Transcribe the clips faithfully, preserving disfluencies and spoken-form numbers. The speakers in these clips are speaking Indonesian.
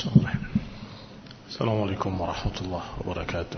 Bismillahirrahmanirrahim. Assalamualaikum warahmatullahi wabarakatuh.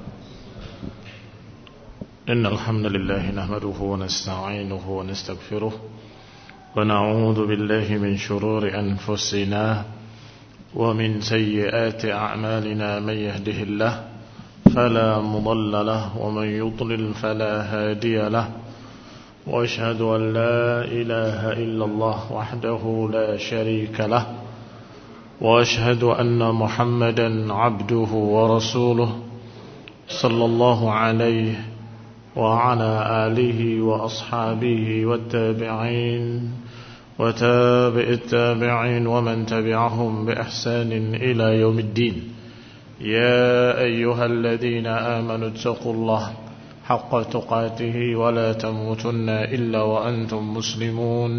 Innal hamdalillah nahmaduhu wa nasta'inuhu wa nastaghfiruh wa na'udzu billahi min shururi anfusina wa min sayyiati a'malina man yahdihillahu fala mudilla lahu wa man yudlil fala hadiya lahu wa ashhadu an la ilaha illallah wahdahu la sharika lahu وأشهد أن محمدا عبده ورسوله صلى الله عليه وعلى آله وأصحابه والتابعين وتابع التابعين ومن تبعهم بإحسان إلى يوم الدين يا أيها الذين آمنوا اتقوا الله حق تقاته ولا تموتن إلا وأنتم مسلمون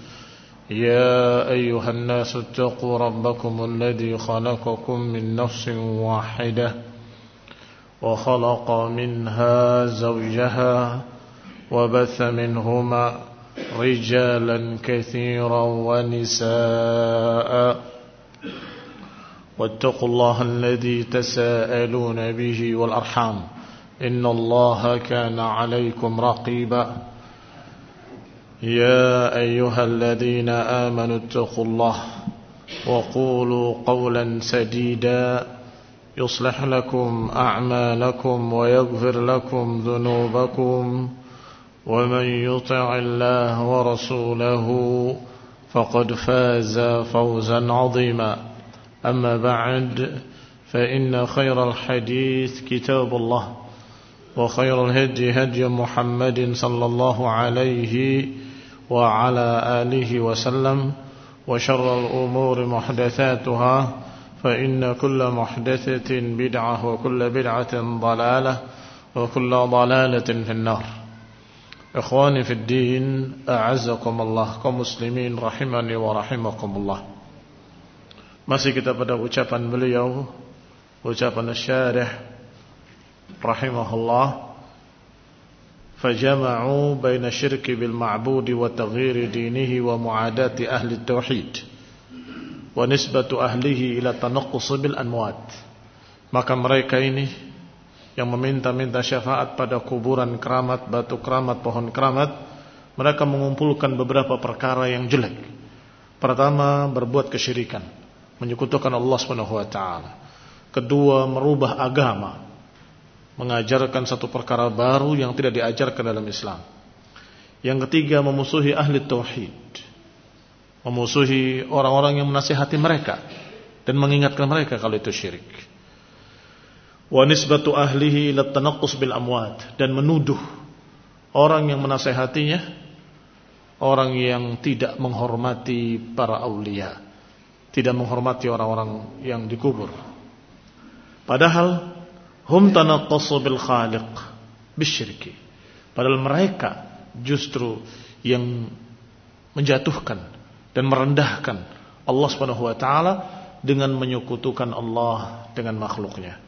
يا أيها الناس اتقوا ربكم الذي خلقكم من نفس واحدة وخلق منها زوجها وبث منهما رجالا كثيرا ونساء واتقوا الله الذي تساءلون به والأرحام إن الله كان عليكم رقيبا يا أيها الذين آمنوا اتقوا الله وقولوا قولا سديدا يصلح لكم أعمالكم ويغفر لكم ذنوبكم ومن يطع الله ورسوله فقد فاز فوزا عظيما أما بعد فإن خير الحديث كتاب الله وخير الهدي هدي محمد صلى الله عليه وعلى آله وسلم وشر الأمور محدثاتها فإن كل محدثة بدعة وكل بدعة ضلالة وكل ضلالة في النار. إخواني في الدين أعزكم الله كمسلمين رحمني ورحمكم الله. Masih kita pada ucapan beliau, ucapan syarih rahimahullah, فجمعوا بين الشرك بالمعبود وتغيير دينه ومعاداة أهل التوحيد ونسبة أهله إلى التنقص بالأموات. Maka mereka ini yang meminta-minta syafaat pada kuburan keramat, batu keramat, pohon keramat, mereka mengumpulkan beberapa perkara yang jelek. Pertama, berbuat kesyirikan, menyekutukan Allah Subhanahu wa taala. Kedua, merubah agama, mengajarkan satu perkara baru yang tidak diajarkan dalam Islam. Yang ketiga, memusuhi ahli tauhid, memusuhi orang-orang yang menasihati mereka dan mengingatkan mereka kalau itu syirik. Wa nisbatu ahlihi ila tanaqqus bil amwat, dan menuduh orang yang menasihatinya orang yang tidak menghormati para aulia, tidak menghormati orang-orang yang dikubur. Padahal hum tanaqqasu bil khaliq bisyirki. Padahal mereka justru yang menjatuhkan dan merendahkan Allah Subhanahu wa taala dengan menyekutukan Allah dengan makhluknya.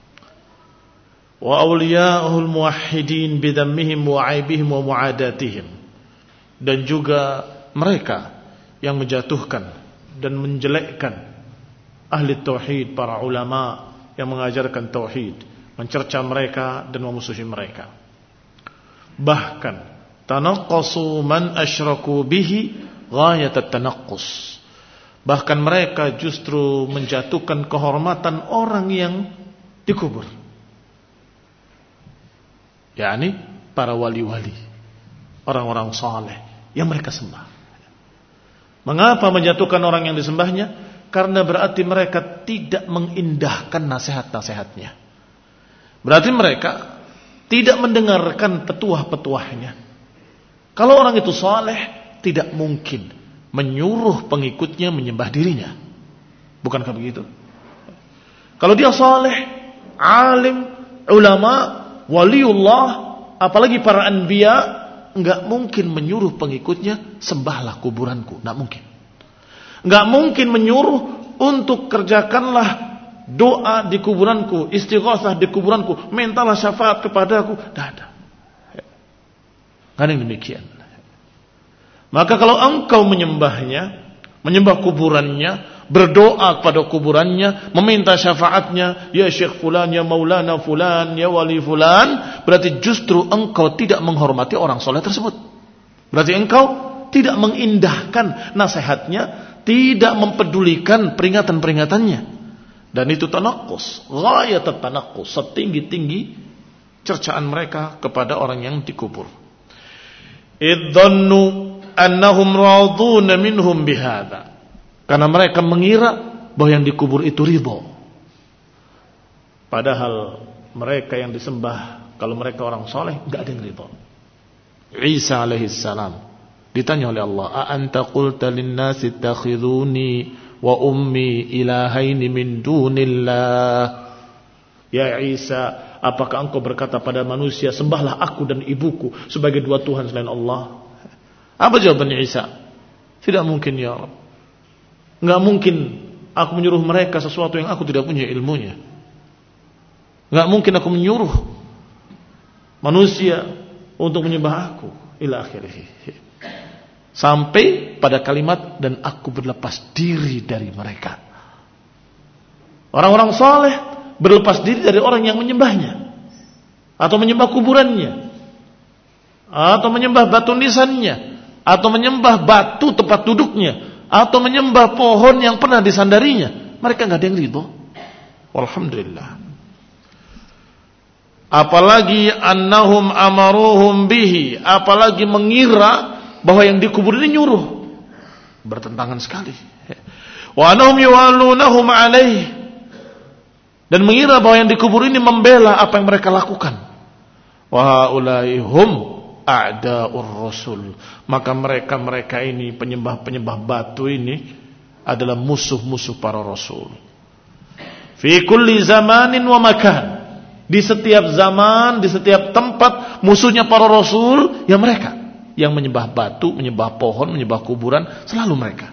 Wa awliya'ul muwahhidin bidammihim wa 'aibihim wa mu'adatihim. Dan juga mereka yang menjatuhkan dan menjelekkan ahli tauhid, para ulama yang mengajarkan tauhid, mencerca mereka dan memusuhi mereka. Bahkan tanaqqasu man asyraku bihi ghayat at-tanaqqus. Bahkan mereka justru menjatuhkan kehormatan orang yang dikubur, yakni para wali-wali, orang-orang saleh yang mereka sembah. Mengapa menjatuhkan orang yang disembahnya? Karena berarti mereka tidak mengindahkan nasihat-nasihatnya. Berarti mereka tidak mendengarkan petuah-petuahnya. Kalau orang itu saleh, tidak mungkin menyuruh pengikutnya menyembah dirinya. Bukankah begitu? Kalau dia saleh, alim, ulama, waliullah, apalagi para anbiya, enggak mungkin menyuruh pengikutnya sembahlah kuburanku, enggak mungkin. Enggak mungkin menyuruh untuk kerjakanlah doa di kuburanku, istighosah di kuburanku, mintalah syafaat kepadaku. Tidak ada. Tidak ada yang demikian. Maka kalau engkau menyembahnya, menyembah kuburannya, berdoa kepada kuburannya, meminta syafaatnya, ya Syekh fulan, ya Maulana fulan, ya wali fulan, berarti justru engkau tidak menghormati orang soleh tersebut. Berarti engkau tidak mengindahkan nasihatnya, tidak mempedulikan peringatan-peringatannya. Dan itu tanaqqus, ghayat tanaqqus, setinggi-tinggi cercaan mereka kepada orang yang dikubur. Idzannu annahum raduna minhum bihadza. Karena mereka mengira bahwa yang dikubur itu ridho. Padahal mereka yang disembah, kalau mereka orang soleh, enggak ada yang ridho. Isa alaihissalam ditanya oleh Allah, a anta qulta lin-nasi ittakhiduni wa ummi ilahaini min dunillah. Ya Isa, apakah engkau berkata pada manusia, sembahlah aku dan ibuku sebagai dua Tuhan selain Allah? Apa jawabannya Isa? Tidak mungkin ya Rabb. Enggak mungkin aku menyuruh mereka sesuatu yang aku tidak punya ilmunya. Enggak mungkin aku menyuruh manusia untuk menyembah aku. Ila akhirih. Sampai pada kalimat, dan aku berlepas diri dari mereka. Orang-orang saleh berlepas diri dari orang yang menyembahnya, atau menyembah kuburannya, atau menyembah batu nisannya, atau menyembah batu tempat duduknya, atau menyembah pohon yang pernah disandarinya. Mereka nggak ada yang ridho. Walhamdulillah. Apalagi annahum amaruhum bihi, apalagi mengira bahwa yang dikubur ini nyuruh. Bertentangan sekali. Wa annahum yuwallunahum alaih, dan mengira bahwa yang dikubur ini membela apa yang mereka lakukan. Wa haula'i hum a'da'ur rasul. Maka mereka-mereka ini, penyembah-penyembah batu ini, adalah musuh-musuh para rasul. Fi kulli zamanin wa makan. Di setiap zaman, di setiap tempat, musuhnya para rasul ya mereka. Yang menyembah batu, menyembah pohon, menyembah kuburan, selalu mereka.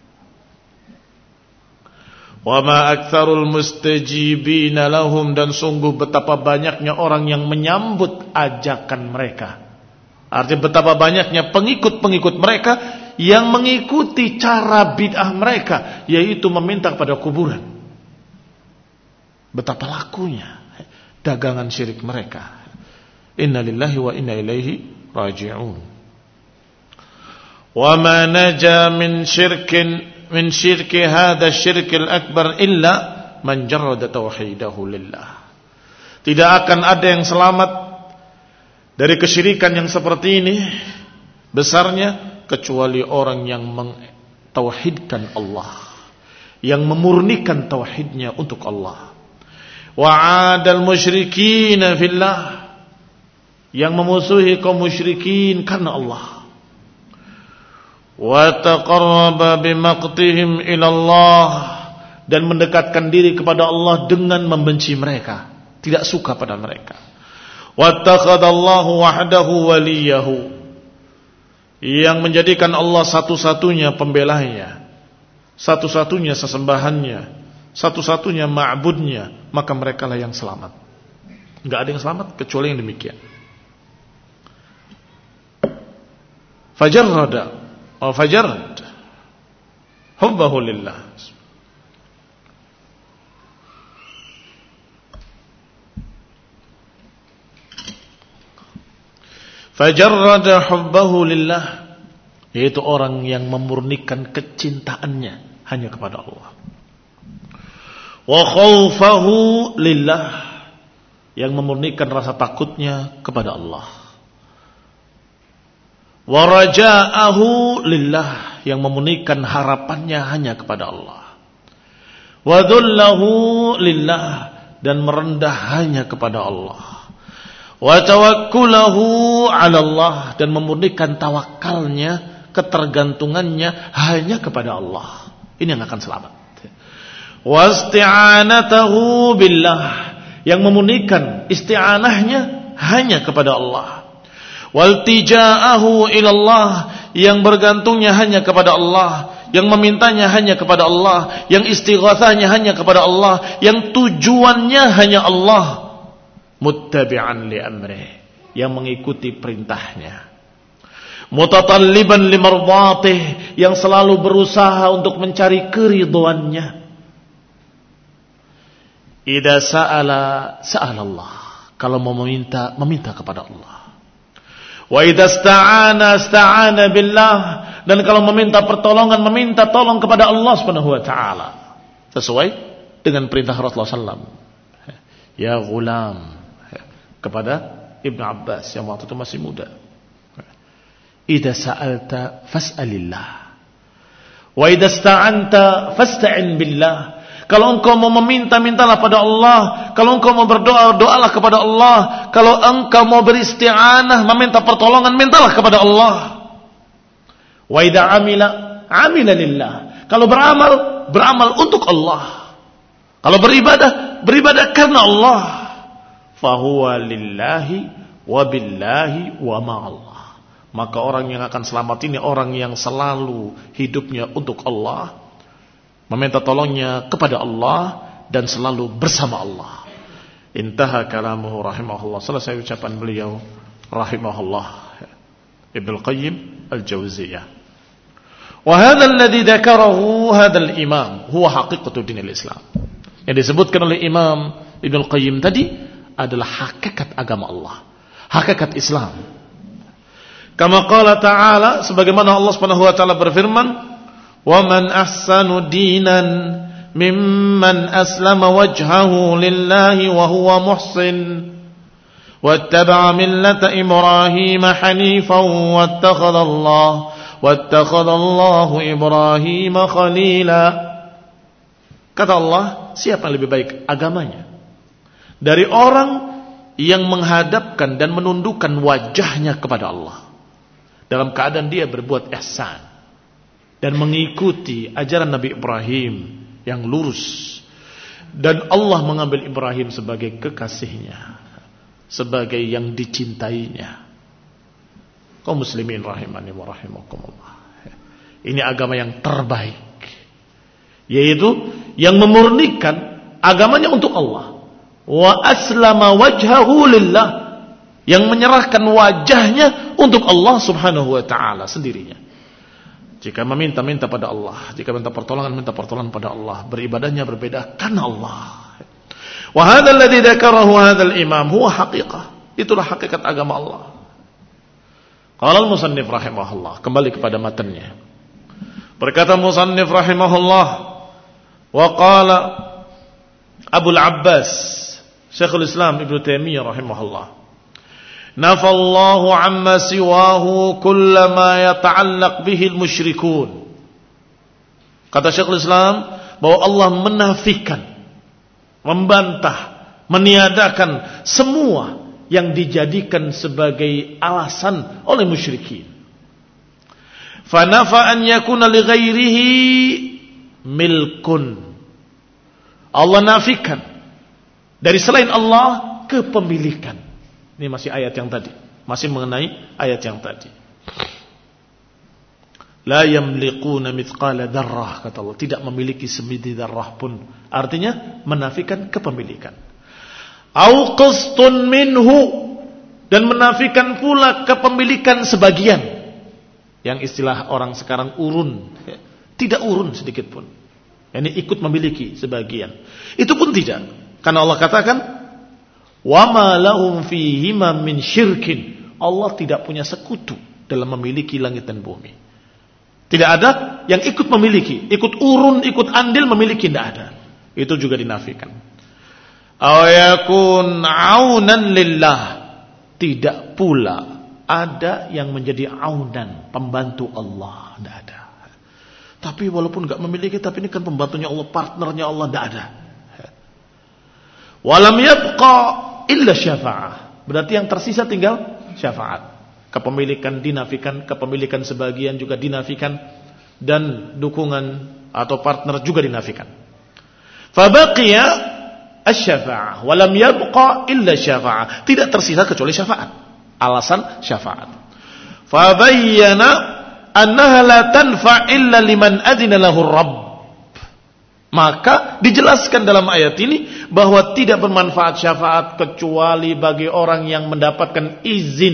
Wa ma aktsarul mustajibina lahum, dan sungguh betapa banyaknya orang yang menyambut ajakan mereka. Artinya betapa banyaknya pengikut-pengikut mereka yang mengikuti cara bid'ah mereka, yaitu meminta kepada kuburan. Betapa lakunya dagangan syirik mereka. Inna lillahi wa inna ilaihi raji'un. Wa ma naja min syirkin min syirki hadha syirkil akbar illa man jarrada tauhidahu lillah. Tidak akan ada yang selamat dari kesyirikan yang seperti ini besarnya kecuali orang yang mentauhidkan Allah, yang memurnikan tauhidnya untuk Allah. Wa 'adal musyrikin fillah, yang memusuhi kaum musyrikin karena Allah. Wa taqarraba bimaqtihim ila Allah, dan mendekatkan diri kepada Allah dengan membenci mereka, tidak suka pada mereka. Wattakhadallahu wahdahu waliyahu, yang menjadikan Allah satu-satunya pembelanya, satu-satunya sesembahannya, satu-satunya ma'budnya, maka merekalah yang selamat. Enggak ada yang selamat kecuali yang demikian. Fajarrada Oh, fajarad hubbahu lillah. Fajarad hubbahu lillah, yaitu orang yang memurnikan kecintaannya hanya kepada Allah. Wa khawfahu lillah, yang memurnikan rasa takutnya kepada Allah. Wa raja'ahu lillah, yang memurnikan harapannya hanya kepada Allah. Wa dhullahu lillah, dan merendah hanya kepada Allah. Wa tawakkulahu 'ala Allah, dan memurnikan tawakalnya, ketergantungannya hanya kepada Allah. Ini yang akan selamat. Wa isti'anatahu billah, yang memurnikan isti'anahnya hanya kepada Allah. Waltija'ahu ilallah, yang bergantungnya hanya kepada Allah, yang memintanya hanya kepada Allah, yang istighatsahnya hanya kepada Allah, yang tujuannya hanya Allah. Muttabi'an li amrih, yang mengikuti perintahnya. mutatalliban limardhatih, yang selalu berusaha untuk mencari keridhaannya. Idza sa'ala sa'ala Allah, kalau mau meminta, meminta kepada Allah. Wa idza ista'ana ista'ana billah, dan kalau meminta pertolongan, meminta tolong kepada Allah Subhanahu wa taala. Sesuai dengan perintah Rasulullah sallallahu alaihi wasallam. Ya ghulam, kepada Ibnu Abbas yang waktu itu masih muda. Idza sa'alta fas'alillah. Wa idza ista'anta fasta'in billah. Kalau engkau mau meminta, mintalah pada Allah. Kalau engkau mau berdoa, doalah kepada Allah. Kalau engkau mau beristi'anah, meminta pertolongan, mintalah kepada Allah. Wa idza amila, amila lillah. Kalau beramal, beramal untuk Allah. Kalau beribadah, beribadah karena Allah. Fahuwa lillahi wa billahi wa ma'allah. Maka orang yang akan selamat ini orang yang selalu hidupnya untuk Allah, meminta tolongnya kepada Allah, dan selalu bersama Allah. Intaha kalamuhu rahimahullah. Selesai ucapan beliau rahimahullah, Ibnu Qayyim al-Jauziyah. Wa hadha alladhi dzakarahu hadha al-imam huwa haqiqatu dinil Islam. Yang disebutkan oleh Imam Ibnu Qayyim tadi adalah hakikat agama Allah, hakikat Islam. Kama qala ta'ala, sebagaimana Allah Subhanahu wa taala berfirman, "Wa man ahsanu dinan mimman aslama wajhahu lillahi wa huwa muhsin wattaba'a millata Ibrahim hanifan wattakhadha Allah wattakhadha Allahu Ibrahim khalila." Kata Allah, siapa yang lebih baik agamanya dari orang yang menghadapkan dan menundukkan wajahnya kepada Allah dalam keadaan dia berbuat ihsan dan mengikuti ajaran Nabi Ibrahim yang lurus, dan Allah mengambil Ibrahim sebagai kekasihnya, sebagai yang dicintainya. Kaum muslimin rahimani wa rahimakumullah, ini agama yang terbaik, yaitu yang memurnikan agamanya untuk Allah. Wa aslama wajhahu lillah, yang menyerahkan wajahnya untuk Allah Subhanahu wa taala sendirinya. Jika meminta, minta pada Allah. Jika minta pertolongan, minta pertolongan pada Allah. Beribadahnya berbeda karena Allah. Wa hadzal ladzi dzakarahu hadzal imam huwa haqiqah. Itulah hakikat agama Allah. Qala al-musannif rahimahullah, kembali kepada matanya. Berkata musannif rahimahullah, wa qala Abul Abbas Syekhul Islam Ibnu Taimiyah rahimahullah, nafallahu amma siwahu kullama yata'allaq bihi al-musyrikun. Kata Syekhul Islam bahwa Allah menafikan, membantah, meniadakan semua yang dijadikan sebagai alasan oleh musyrikin. Fa nafa an yakuna li ghairihi milkun. Allah nafikan dari selain Allah kepemilikan. Ini masih ayat yang tadi, masih mengenai ayat yang tadi. La yamliquna mithqala dzarrah, kata Allah, tidak memiliki semidi dzarrah pun. Artinya menafikan kepemilikan. Au qistun minhu, dan menafikan pula kepemilikan sebagian. Yang istilah orang sekarang urun, tidak urun sedikit pun. Yani ikut memiliki sebagian. Itu pun tidak. Karena Allah katakan, wa ma lahum fihima min syirkin. Allah tidak punya sekutu dalam memiliki langit dan bumi. Tidak ada yang ikut memiliki, ikut urun, ikut andil memiliki, tidak ada. Itu juga dinafikan. Aw yakun aunan lillah. Tidak pula ada yang menjadi aunan, pembantu Allah, tidak ada. Tapi walaupun enggak memiliki, tapi ini kan pembantunya Allah, partnernya Allah, tidak ada. Walam yabqa illa syafa'ah. Berarti yang tersisa tinggal syafaat. Kepemilikan dinafikan, kepemilikan sebagian juga dinafikan, dan dukungan atau partner juga dinafikan. Fabaqiya asy-syafa'ah walam yabqa illa syafa'ah. Tidak tersisa kecuali syafaat. Alasan syafaat. Fabayyana annaha la tanfa' illa liman adzina lahu Rabb. Maka dijelaskan dalam ayat ini bahwa tidak bermanfaat syafaat kecuali bagi orang yang mendapatkan izin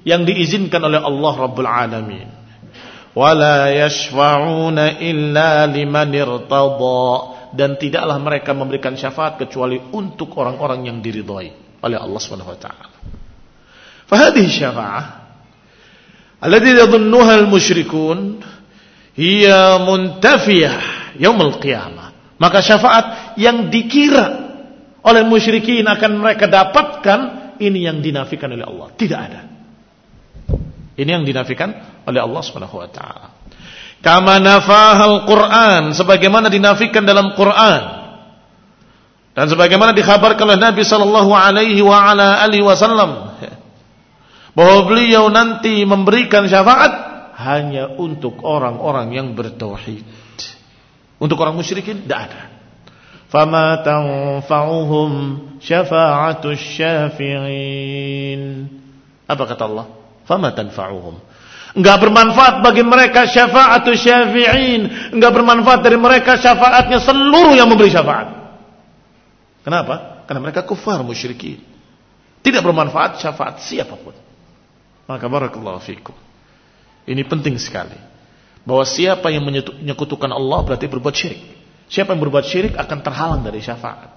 yang diizinkan oleh Allah Rabbul Alamin. Wala yashfa'una illa liman irtada, dan tidaklah mereka memberikan syafaat kecuali untuk orang-orang yang diridhai oleh Allah Subhanahu wa taala. Fa hadhihi syafa'ah allati yadhunnuha al-musyrikun hiya muntafiyah yaumil qiyamah. Maka syafaat yang dikira oleh musyrikin akan mereka dapatkan, ini yang dinafikan oleh Allah. Tidak ada. Ini yang dinafikan oleh Allah Subhanahu wa taala. Kama nafahal Quran, sebagaimana dinafikan dalam Quran. Dan sebagaimana dikhabarkan oleh Nabi sallallahu alaihi wa ala alihi wasallam bahwa beliau nanti memberikan syafaat hanya untuk orang-orang yang bertauhid. Untuk orang musyrikin tidak ada. Fama tanfa'uhum syafa'atus syafi'in. Apa kata Allah? Fama tanfa'uhum. Enggak bermanfaat bagi mereka syafa'atus syafi'in. Enggak bermanfaat dari mereka syafaatnya seluruh yang memberi syafaat. Kenapa? Karena mereka kufar musyrikin. Tidak bermanfaat syafaat siapapun. Maka barakallahu fikum. Ini penting sekali. Bahwa siapa yang menyekutukan Allah berarti berbuat syirik. Siapa yang berbuat syirik akan terhalang dari syafaat.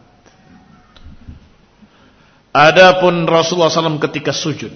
Adapun Rasulullah shallallahu alaihi wasallam ketika sujud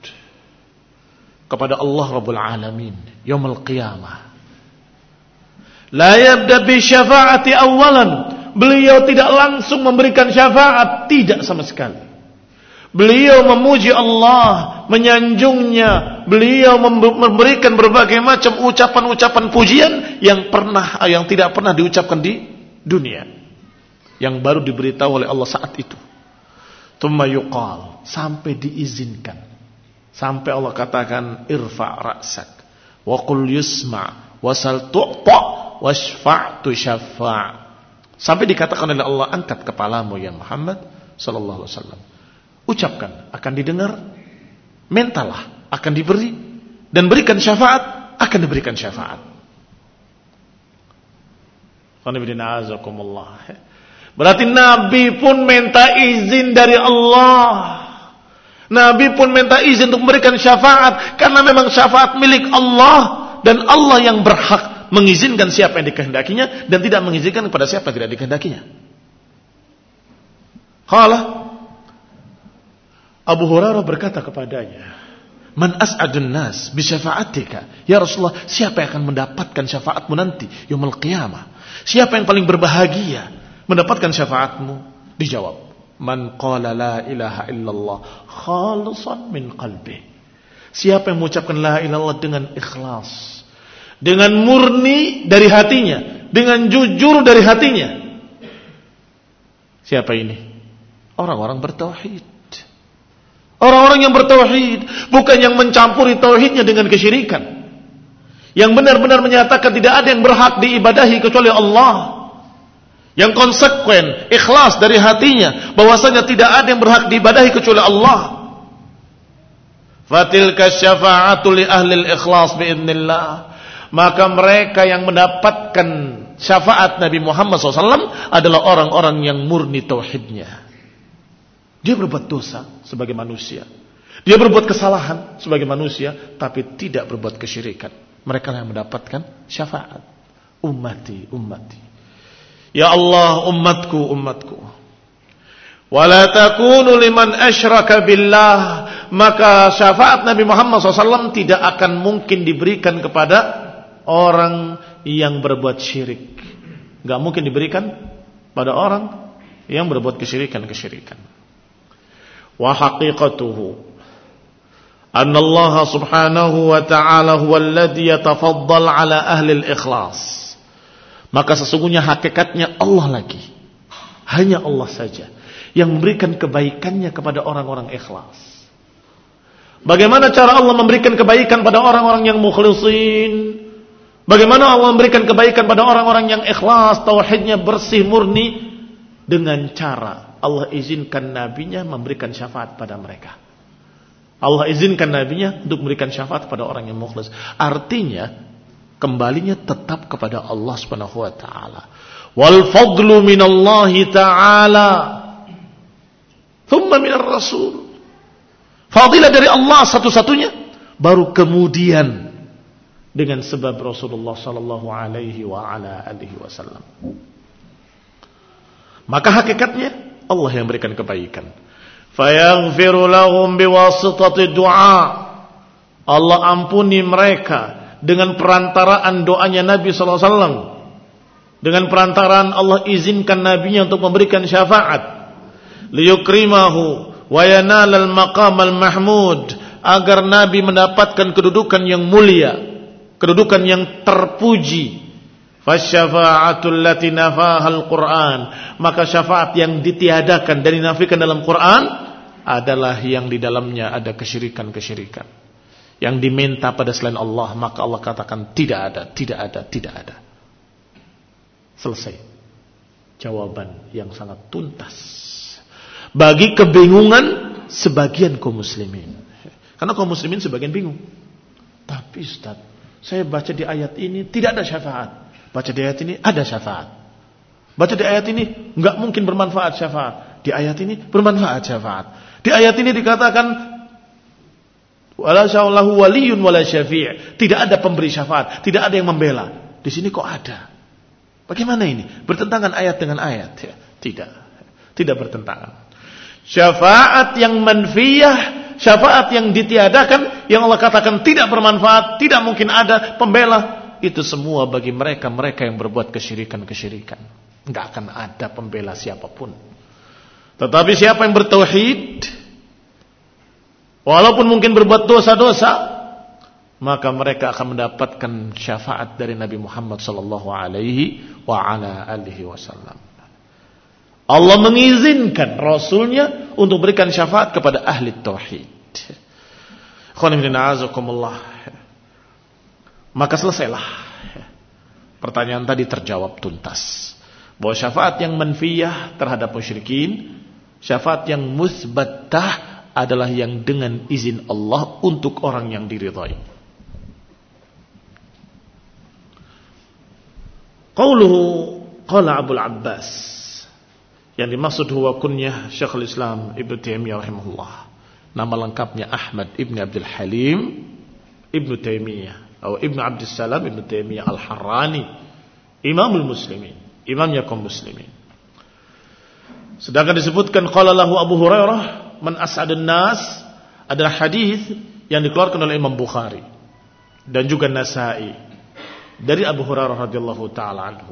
kepada Allah Rabbul Alamin yaumul qiyamah, la yabda bi syafaati awalan, beliau tidak langsung memberikan syafaat, tidak sama sekali. Beliau memuji Allah, menyanjungnya, beliau memberikan berbagai macam ucapan-ucapan pujian yang pernah yang tidak pernah diucapkan di dunia, yang baru diberitahu oleh Allah saat itu. Tsumma yuqal, sampai diizinkan, sampai Allah katakan irfa' ra'sak wa qul yusma' wasal tu'ta washfa' tushaffa', sampai dikatakan oleh Allah, angkat kepalamu ya Muhammad sallallahu alaihi wasallam, ucapkan akan didengar, mintalah akan diberi, dan berikan syafaat akan diberikan syafaat. Berarti Nabi pun minta izin dari Allah. Nabi pun minta izin untuk memberikan syafaat, karena memang syafaat milik Allah, dan Allah yang berhak mengizinkan siapa yang dikehendakinya dan tidak mengizinkan kepada siapa yang tidak dikehendakinya. Qala Abu Hurairah berkata kepadanya, man as'adun nas bi syafa'atika, ya Rasulullah, siapa yang akan mendapatkan syafaatmu nanti yaumul qiyamah? Siapa yang paling berbahagia mendapatkan syafaatmu? Dijawab, man qala la ilaha illallah khalisan min qalbi, siapa yang mengucapkan la ilaha illallah dengan ikhlas, dengan murni dari hatinya, dengan jujur dari hatinya. Siapa ini? Orang-orang bertauhid. Orang-orang yang bertauhid, bukan yang mencampuri tauhidnya dengan kesyirikan. Yang benar-benar menyatakan tidak ada yang berhak diibadahi kecuali Allah. Yang konsekuen, ikhlas dari hatinya, bahwasanya tidak ada yang berhak diibadahi kecuali Allah. Fatilka syafa'atu li ahli al-ikhlas biidznillah. Maka mereka yang mendapatkan syafaat Nabi Muhammad shallallahu alaihi wasallam adalah orang-orang yang murni tauhidnya. Dia berbuat dosa sebagai manusia, dia berbuat kesalahan sebagai manusia, tapi tidak berbuat kesyirikan. Mereka yang mendapatkan syafaat. Ummati, ummati, ya Allah, umatku, umatku. Wala takunu liman asyraka billah. Maka syafaat Nabi Muhammad shallallahu alaihi wasallam tidak akan mungkin diberikan kepada orang yang berbuat syirik. Gak mungkin diberikan pada orang yang berbuat kesyirikan-kesyirikan. Wa haqiqatuhu anna Allah subhanahu wa ta'ala huwa alladhi yatafaddal ala ahli al-ikhlas. Maka sesungguhnya hakikatnya Allah lagi, hanya Allah saja yang memberikan kebaikannya kepada orang-orang ikhlas. Bagaimana cara Allah memberikan kebaikan pada orang-orang yang mukhlisin? Bagaimana Allah memberikan kebaikan pada orang-orang yang ikhlas, tauhidnya bersih murni? Dengan cara Allah izinkan nabinya memberikan syafaat pada mereka. Allah izinkan nabinya untuk memberikan syafaat pada orang yang mukhlis. Artinya kembalinya tetap kepada Allah Subhanahu wa taala. Wal fadlu minallahi taala thumma minar rasul. Fadilah dari Allah satu-satunya, baru kemudian dengan sebab Rasulullah sallallahu alaihi wa ala alihi wasallam. Maka hakikatnya Allah yang memberikan kebaikan. Fayaghfiru lahum biwasitati du'a. Allah ampuni mereka dengan perantaraan doanya Nabi sallallahu alaihi wasallam. Dengan perantaraan Allah izinkan nabinya untuk memberikan syafaat. Liyukrimahu wa yanalal maqamal mahmud, agar nabi mendapatkan kedudukan yang mulia, kedudukan yang terpuji. Fasyafa'atul lati nafahal Qur'an, maka syafaat yang ditiadakan dan dinafikan dalam Quran adalah yang di dalamnya ada kesyirikan-kesyirikan. Yang diminta pada selain Allah, maka Allah katakan tidak ada, tidak ada, tidak ada. Selesai. Jawaban yang sangat tuntas bagi kebingungan sebagian kaum muslimin. Karena kaum muslimin sebagian bingung. Tapi Ustaz, saya baca di ayat ini tidak ada syafaat. Baca di ayat ini ada syafaat. Baca di ayat ini enggak mungkin bermanfaat syafaat. Di ayat ini bermanfaat syafaat. Di ayat ini dikatakan wala sya'allahu waliyun wala syafi'. Tidak ada pemberi syafaat, tidak ada yang membela. Di sini kok ada? Bagaimana ini? Bertentangan ayat dengan ayat? Ya, tidak. Tidak bertentangan. Syafaat yang manfiyah, syafaat yang ditiadakan, yang Allah katakan tidak bermanfaat, tidak mungkin ada pembela, itu semua bagi mereka-mereka yang berbuat kesyirikan-kesyirikan. Enggak akan ada pembela siapapun. Tetapi siapa yang bertauhid, walaupun mungkin berbuat dosa-dosa, maka mereka akan mendapatkan syafaat dari Nabi Muhammad sallallahu alaihi wa ala alihi wasallam. Allah mengizinkan Rasulnya untuk berikan syafaat kepada ahli tauhid. Maka selesailah. Pertanyaan tadi terjawab tuntas. Bahwa syafaat yang manfiyah terhadap musyrikin, syafaat yang musbatah adalah yang dengan izin Allah untuk orang yang diridhai. Qauluhu qala Abu Abbas, yang dimaksud huwa kunyah Syekhul Islam Ibnu Taimiyah rahimahullah. Nama lengkapnya Ahmad Ibn Abdul Halim Ibnu Taimiyah atau Ibnu Abdus Salam Ibnu Taimiyah Al-Harrani, Imamul Muslimin, imamnya kaum muslimin. Sedangkan disebutkan qala lahu Abu Hurairah man as'adun nas, adalah hadis yang dikeluarkan oleh Imam Bukhari dan juga Nasa'i dari Abu Hurairah radhiyallahu taala anhu.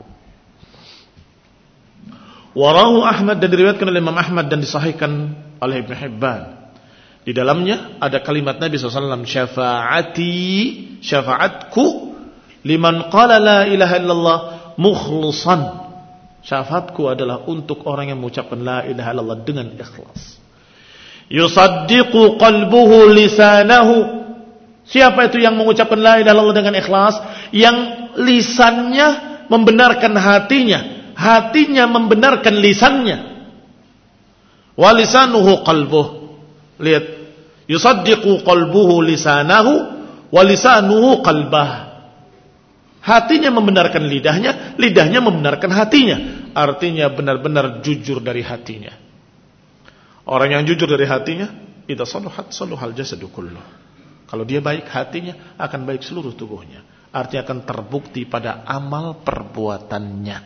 Warahu Ahmad, dan diriwayatkan oleh Imam Ahmad dan disahihkan oleh Ibnu Hibban. Di dalamnya ada kalimat Nabi sallallahu alaihi wasallam, syafaati, syafaatku liman qala la ilaha illallah mukhlishan. Syafaatku adalah untuk orang yang mengucapkan la ilaha illallah dengan ikhlas. Yusaddiqu qalbuhu lisanahu. Siapa itu yang mengucapkan la ilaha illallah dengan ikhlas? Yang lisannya membenarkan hatinya, hatinya membenarkan lisannya. Wa lisanuhu qalbuh. Lihat, yusaddiqu qalbuhu lisanahu wa lisanuhu qalbah. Hatinya membenarkan lidahnya, lidahnya membenarkan hatinya. Artinya benar-benar jujur dari hatinya. Orang yang jujur dari hatinya, idza saluhat saluhal jasadu kulluh. Kalau dia baik hatinya, akan baik seluruh tubuhnya. Artinya akan terbukti pada amal perbuatannya.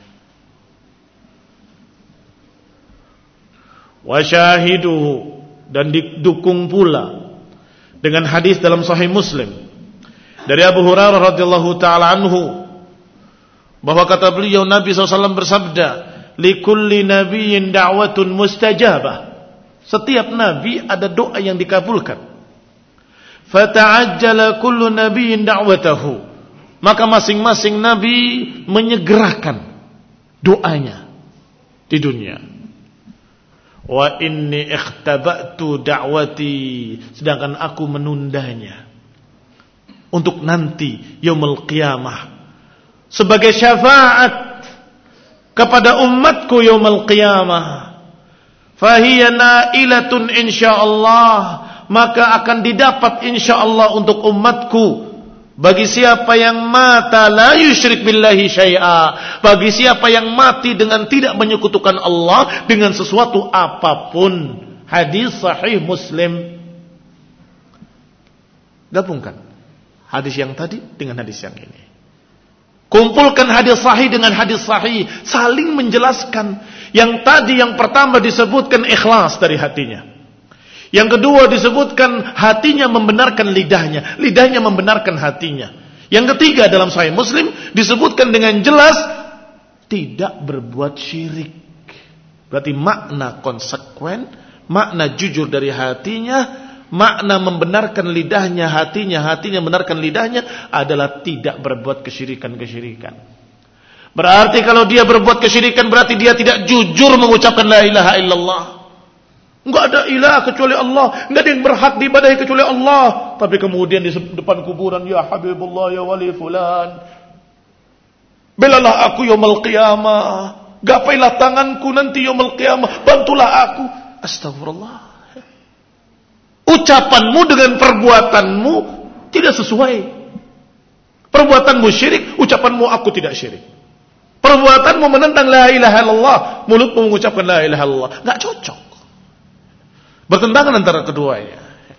Wa syahiduhu, dan didukung pula dengan hadis dalam Sahih Muslim dari Abu Hurairah radhiyallahu taala anhu, bahwa kata beliau Nabi sallallahu alaihi wasallam bersabda, likulli nabiyyin da'watun mustajabah. Setiap nabi ada doa yang dikabulkan. Fata'ajjala kullu nabiyyin da'watahu, maka masing-masing nabi menyegerakan doanya di dunia. Wa inni ikhtaba'tu da'wati, sedangkan aku menundanya untuk nanti yaumul qiyamah sebagai syafaat kepada umatku yaumul qiyamah. Fahiya nailatun insyaallah, maka akan didapat insyaallah untuk umatku. Bagi siapa yang mata la yusyrik billahi syai'a, bagi siapa yang mati dengan tidak menyekutukan Allah dengan sesuatu apapun. Hadis sahih Muslim. Gabungkan hadis yang tadi dengan hadis yang ini. Kumpulkan hadis sahih dengan hadis sahih, saling menjelaskan. Yang tadi yang pertama disebutkan ikhlas dari hatinya. Yang kedua disebutkan hatinya membenarkan lidahnya, lidahnya membenarkan hatinya. Yang ketiga dalam Sahih Muslim disebutkan dengan jelas tidak berbuat syirik. Berarti makna konsekuen, makna jujur dari hatinya, makna membenarkan lidahnya, hatinya, hatinya membenarkan lidahnya adalah tidak berbuat kesyirikan-kesyirikan. Berarti kalau dia berbuat kesyirikan berarti dia tidak jujur mengucapkan la ilaha illallah. Enggak ada ilah kecuali Allah, enggak ada yang berhak diibadahi kecuali Allah. Tapi kemudian di depan kuburan, ya Habibullah ya wali fulan, belalah aku yaumul qiyamah, gapailah tanganku nanti yaumul qiyamah, bantulah aku. Astagfirullah. Ucapanmu dengan perbuatanmu tidak sesuai. Perbuatanmu syirik, ucapanmu aku tidak syirik. Perbuatanmu menentang la ilaha illallah, mulutmu mengucapkan la ilaha illallah, enggak cocok. Bertentangan antara keduanya.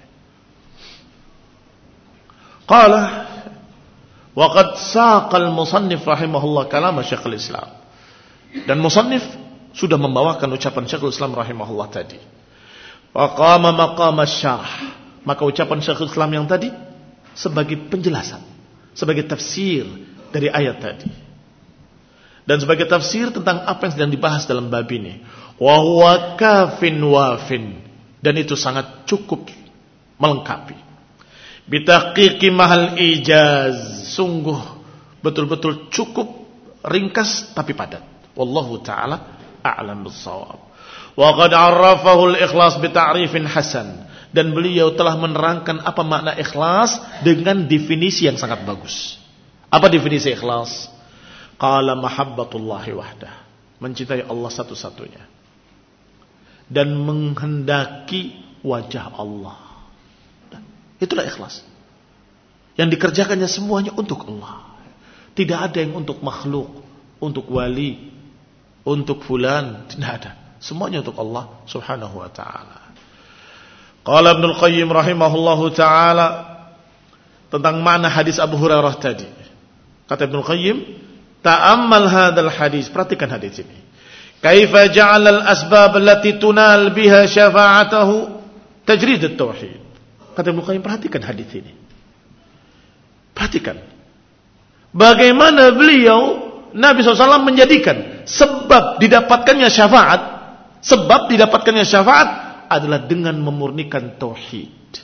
Qala wa qad saqal musannif rahimahullah kalam Syekhul Islam. Dan musannif sudah membawakan ucapan Syekhul Islam rahimahullah tadi. Wa qama maqam asy-syarh. Maka ucapan Syekhul Islam yang tadi sebagai penjelasan, sebagai tafsir dari ayat tadi. Dan sebagai tafsir tentang apa yang sedang dibahas dalam bab ini. Wa huwa kafin wafin. Dan itu sangat cukup melengkapi. Bitahqiqi mahal ijaz. Sungguh betul-betul cukup ringkas tapi padat. Wallahu ta'ala a'lam bissawab. Wa qad 'arrafahu al-ikhlas bi ta'rifin hasan. Dan beliau telah menerangkan apa makna ikhlas dengan definisi yang sangat bagus. Apa definisi ikhlas? Qala mahabbatullahi wahdah. Mencintai Allah satu-satunya. Dan menghendaki wajah Allah. Itulah ikhlas. Yang dikerjakannya semuanya untuk Allah. Tidak ada yang untuk makhluk, untuk wali, untuk fulan, tidak ada. Semuanya untuk Allah subhanahu wa ta'ala. Qala Ibnul Qayyim rahimahullahu ta'ala tentang makna hadis Abu Hurairah tadi. Kata Ibnul Qayyim, ta'ammal hadal hadis, perhatikan hadis ini. Kaifa ja'ala al-asbab allati tunal biha syafa'atahu tajrid at-tauhid. Kata Ibnu Qayyim, perhatikan hadis ini. Perhatikan. Bagaimana beliau Nabi shallallahu alaihi wasallam menjadikan sebab didapatkannya syafaat, sebab didapatkannya syafaat adalah dengan memurnikan tauhid,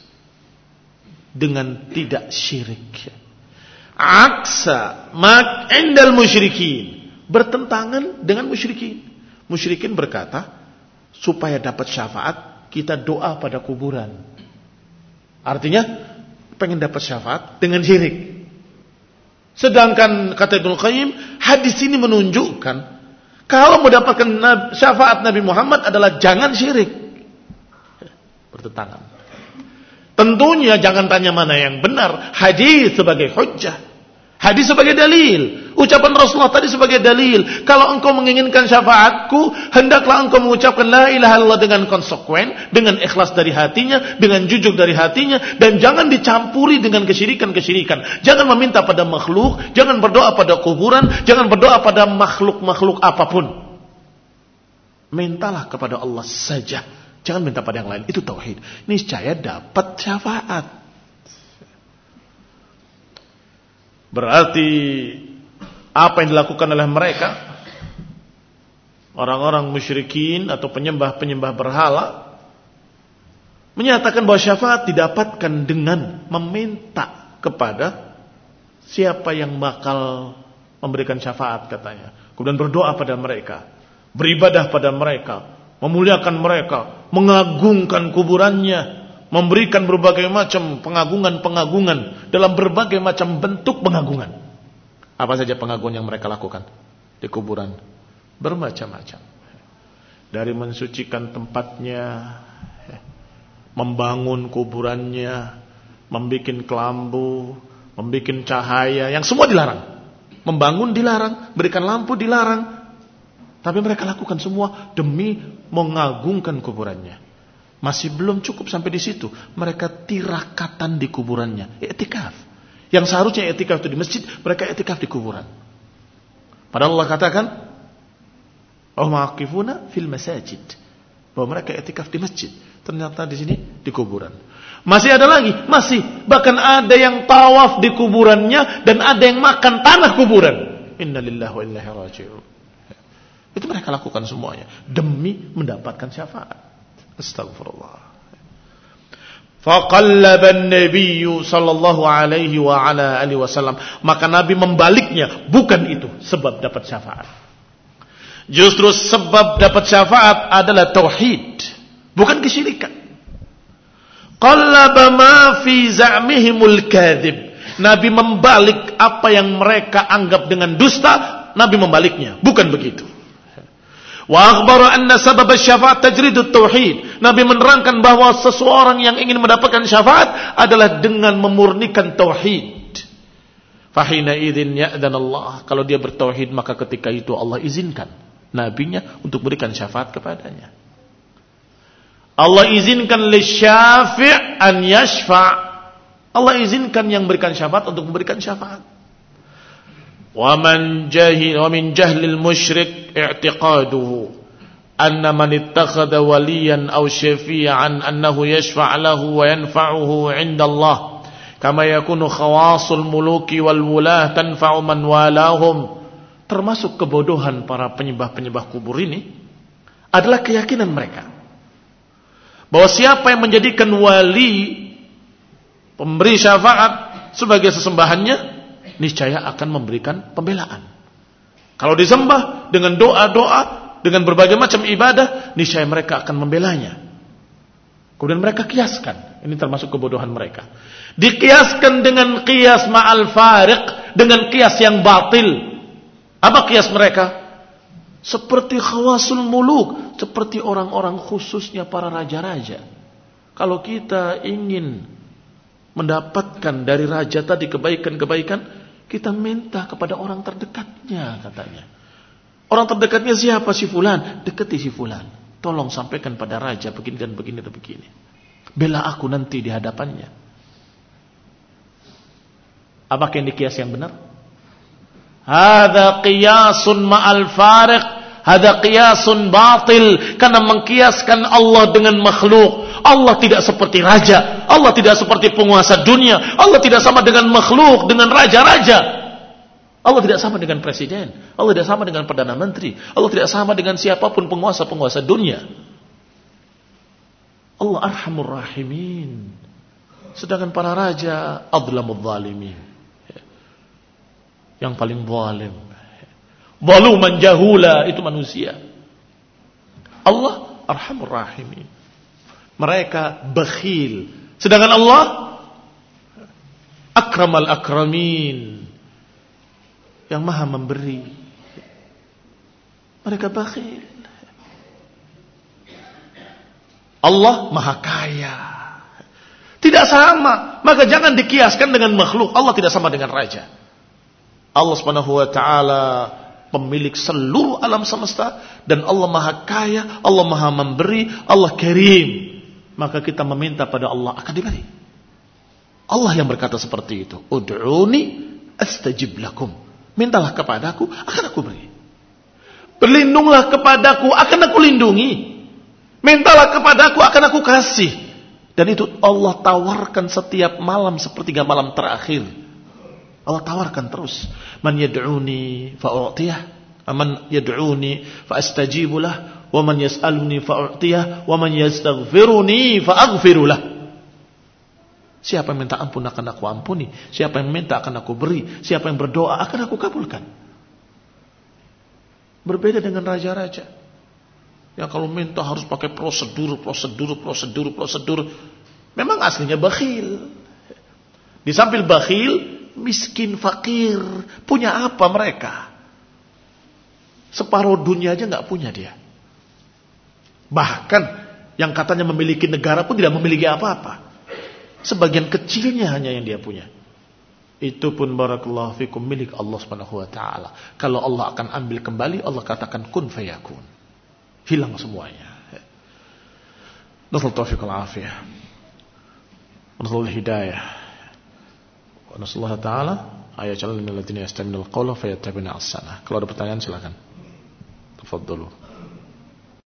dengan tidak syirik. Aksa mak indal musyrikin, bertentangan dengan musyrikin. Musyrikin berkata, supaya dapat syafaat, kita doa pada kuburan. Artinya, pengen dapat syafaat dengan syirik. Sedangkan, kata Ibnu Qayyim, hadis ini menunjukkan, kalau mendapatkan syafaat Nabi Muhammad adalah jangan syirik. Bertentangan. Tentunya jangan tanya mana yang benar. Hadis sebagai hujjah. Hadis sebagai dalil. Ucapan Rasulullah tadi sebagai dalil. Kalau engkau menginginkan syafaatku, hendaklah engkau mengucapkan la ilaha illallah dengan konsekuen, dengan ikhlas dari hatinya, dengan jujur dari hatinya, dan jangan dicampuri dengan kesyirikan-kesyirikan. Jangan meminta pada makhluk, jangan berdoa pada kuburan, jangan berdoa pada makhluk-makhluk apapun. Mintalah kepada Allah saja. Jangan minta pada yang lain. Itu tauhid. Niscaya dapat syafaat. Berarti apa yang dilakukan oleh mereka, orang-orang musyrikin atau penyembah-penyembah berhala, menyatakan bahwa syafaat didapatkan dengan meminta kepada siapa yang bakal memberikan syafaat katanya. Kemudian berdoa pada mereka, beribadah pada mereka, memuliakan mereka, mengagungkan kuburannya, memberikan berbagai macam pengagungan-pengagungan dalam berbagai macam bentuk pengagungan. Apa saja pengagungan yang mereka lakukan di kuburan? Bermacam-macam. Dari mensucikan tempatnya, membangun kuburannya, membikin kelambu, membikin cahaya, yang semua dilarang. Membangun dilarang, berikan lampu dilarang. Tapi mereka lakukan semua demi mengagungkan kuburannya. Masih belum cukup sampai di situ. Mereka tirakatan di kuburannya. I'tikaf. Yang seharusnya i'tikaf itu di masjid, mereka i'tikaf di kuburan. Padahal Allah katakan, "Oh ma'akifuna fil masajid." Bahwa mereka i'tikaf di masjid. Ternyata di sini di kuburan. Masih ada lagi, masih. Bahkan ada yang tawaf di kuburannya dan ada yang makan tanah kuburan. Inna lillahi wa inna ilaihi raji'un. Itu mereka lakukan semuanya demi mendapatkan syafaat. Astagfirullah. Faqallaba an-nabiy sallallahu alaihi wa ala alihi wasallam. Maka Nabi membaliknya, bukan itu sebab dapat syafaat. Justru sebab dapat syafaat adalah tauhid, bukan kesyirikan. Qallaba ma fi za'mihimul kadhib. Nabi membalik apa yang mereka anggap dengan dusta, Nabi membaliknya, bukan begitu. Wa akhbara anna sabab asy-syafa'at tajridut tauhid. Nabi menerangkan bahwa seseorang yang ingin mendapatkan syafaat adalah dengan memurnikan tauhid. Fahina idzin ya'dan Allah. Kalau dia bertauhid maka ketika itu Allah izinkan nabinya untuk berikan syafaat kepadanya. Allah izinkan lisyafi' an yashfa'. Allah izinkan yang berikan syafaat untuk memberikan syafaat. Wa man jahil wa min jahlil musyrik i'tiqaduhu anna man ittakhadha waliyan aw syafi'an annahu yashfa' lahu wa yanfa'uhu 'inda Allah kama yakunu khawasul muluki wal wulah tanfa'u man walahum. Termasuk kebodohan para penyembah-penyembah kubur ini adalah keyakinan mereka bahwa siapa yang menjadikan wali pemberi syafaat sebagai sesembahannya niscaya akan memberikan pembelaan. Kalau disembah dengan doa-doa, dengan berbagai macam ibadah, niscaya mereka akan membelanya. Kemudian mereka kiaskan, ini termasuk kebodohan mereka. Dikiaskan dengan qiyas ma'al fariq, dengan qiyas yang batil. Apa qiyas mereka? Seperti khawasul muluk, seperti orang-orang khususnya para raja-raja. Kalau kita ingin mendapatkan dari raja tadi kebaikan-kebaikan, kita minta kepada orang terdekatnya katanya. Orang terdekatnya siapa? Si fulan. Dekati si fulan. Tolong sampaikan pada raja begini dan begini dan begini. Bela aku nanti di hadapannya. Apakah ini qiyas yang benar? Hadza qiyasun ma'al fariq. Hadza qiyasun batil. Karena mengkiaskan Allah dengan makhluk. Allah tidak seperti raja. Allah tidak seperti penguasa dunia. Allah tidak sama dengan makhluk, dengan raja-raja. Allah tidak sama dengan presiden. Allah tidak sama dengan perdana menteri. Allah tidak sama dengan siapapun penguasa-penguasa dunia. Allah arhamur rahimin. Sedangkan para raja adlamul zalimin. Yang paling zalim. Zaluman jahula, itu manusia. Allah arhamur rahimin. Mereka bakhil. Sedangkan Allah akramal akramin, yang maha memberi. Mereka bakhil. Allah maha kaya. Tidak sama. Maka jangan dikiaskan dengan makhluk. Allah tidak sama dengan raja. Allah subhanahu wa ta'ala pemilik seluruh alam semesta. Dan Allah maha kaya. Allah maha memberi. Allah karim. Maka kita meminta pada Allah akan diberi. Allah yang berkata seperti itu. Ud'uni astajib lakum. Mintalah kepadaku, akan aku beri. Berlindunglah kepadaku, akan aku lindungi. Mintalah kepadaku, akan aku kasih. Dan itu Allah tawarkan setiap malam sepertiga malam terakhir. Allah tawarkan terus. Man yad'uni fa'u'tiyah. Man yad'uni fa'astajibulah. Wa man yas'aluni fa'u'tiyah. Wa man yastaghfiruni fa'aghfirulah. Siapa yang minta ampun akan aku ampuni. Siapa yang minta akan aku beri. Siapa yang berdoa akan aku kabulkan. Berbeda dengan raja-raja yang kalau minta harus pakai prosedur, prosedur, prosedur, prosedur. Memang aslinya bakhil. Di samping bakhil, miskin, fakir. Punya apa mereka? Separuh dunia aja gak punya dia. Bahkan yang katanya memiliki negara pun tidak memiliki apa-apa. Sebagian kecilnya hanya yang dia punya. Itu pun barakallahu fikum milik Allah subhanahu wa ta'ala. Kalau Allah akan ambil kembali, Allah katakan kun fayakun. Hilang semuanya. Nasallu taufiq wal afiyah. Nasallu hidayah. Wa nasallahu ta'ala ayaj'alna minal ladzina yastami'una al-qawla fayattabi'una ahsanah. Kalau ada pertanyaan silakan. Tafadhalu.